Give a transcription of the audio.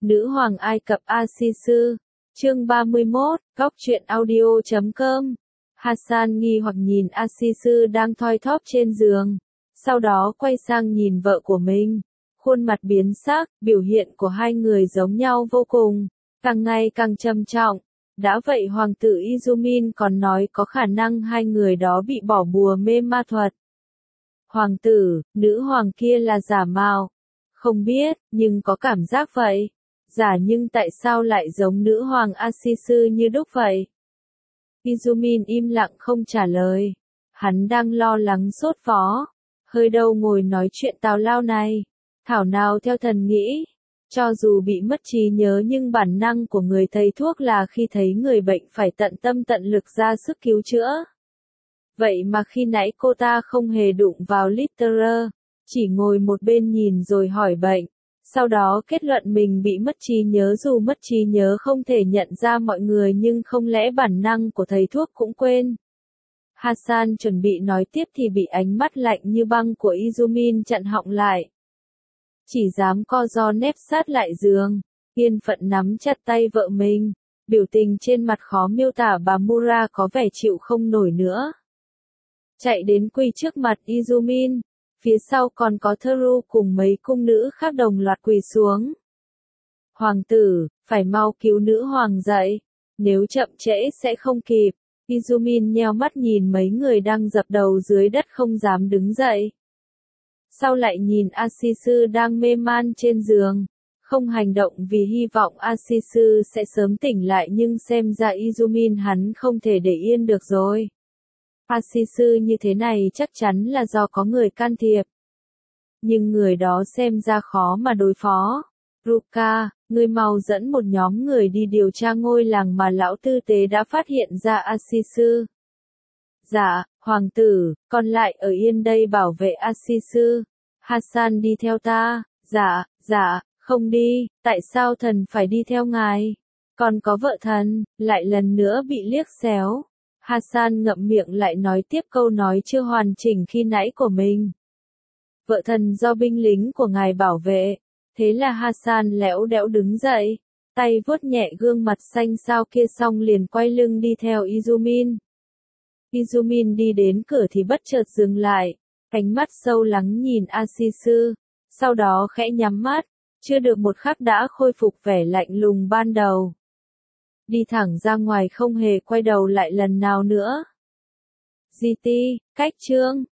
Nữ hoàng Ai Cập A-si-sư. Chương 31, Góc truyện audio.com. Hassan nghi hoặc nhìn A-si-sư đang thoi thóp trên giường, sau đó quay sang nhìn vợ của mình. Khuôn mặt biến sắc, biểu hiện của hai người giống nhau vô cùng, càng ngày càng trầm trọng. Đã vậy hoàng tử Izumin còn nói có khả năng hai người đó bị bỏ bùa mê ma thuật. Hoàng tử, nữ hoàng kia là giả mạo. Không biết, nhưng có cảm giác vậy. Giả nhưng tại sao lại giống nữ hoàng A-si-sư như đúc vậy? Izumin im lặng không trả lời. Hắn đang lo lắng sốt vó. Hơi đâu ngồi nói chuyện tào lao này. Thảo nào theo thần nghĩ. Cho dù bị mất trí nhớ nhưng bản năng của người thầy thuốc là khi thấy người bệnh phải tận tâm tận lực ra sức cứu chữa. Vậy mà khi nãy cô ta không hề đụng vào Littler, chỉ ngồi một bên nhìn rồi hỏi bệnh. Sau đó kết luận mình bị mất trí nhớ, dù mất trí nhớ không thể nhận ra mọi người nhưng không lẽ bản năng của thầy thuốc cũng quên. Hassan chuẩn bị nói tiếp thì bị ánh mắt lạnh như băng của Izumin chặn họng lại. Chỉ dám co ro nép sát lại giường, yên phận nắm chặt tay vợ mình. Biểu tình trên mặt khó miêu tả, bà Mura có vẻ chịu không nổi nữa. Chạy đến quỳ trước mặt Izumin. Phía sau còn có Theru cùng mấy cung nữ khác đồng loạt quỳ xuống. Hoàng tử, phải mau cứu nữ hoàng dậy. Nếu chậm trễ sẽ không kịp. Izumin nheo mắt nhìn mấy người đang dập đầu dưới đất không dám đứng dậy. Sau lại nhìn A-si-sư đang mê man trên giường. Không hành động vì hy vọng A-si-sư sẽ sớm tỉnh lại, nhưng xem ra Izumin hắn không thể để yên được rồi. A-si-sư như thế này chắc chắn là do có người can thiệp. Nhưng người đó xem ra khó mà đối phó. Ruka, ngươi mau dẫn một nhóm người đi điều tra ngôi làng mà lão tư tế đã phát hiện ra A-si-sư. Dạ, hoàng tử, còn lại ở yên đây bảo vệ A-si-sư. Hassan đi theo ta. Dạ, không đi, tại sao thần phải đi theo ngài? Còn có vợ thần, lại lần nữa bị liếc xéo. Hassan ngậm miệng lại nói tiếp câu nói chưa hoàn chỉnh khi nãy của mình. Vợ thần do binh lính của ngài bảo vệ. Thế là Hassan lẽo đẽo đứng dậy, tay vuốt nhẹ gương mặt xanh xao kia xong liền quay lưng đi theo Izumin. Izumin đi đến cửa thì bất chợt dừng lại, ánh mắt sâu lắng nhìn A-si-sư, sau đó khẽ nhắm mắt, chưa được một khắc đã khôi phục vẻ lạnh lùng ban đầu. Đi thẳng ra ngoài không hề quay đầu lại lần nào nữa. GT, cách chương.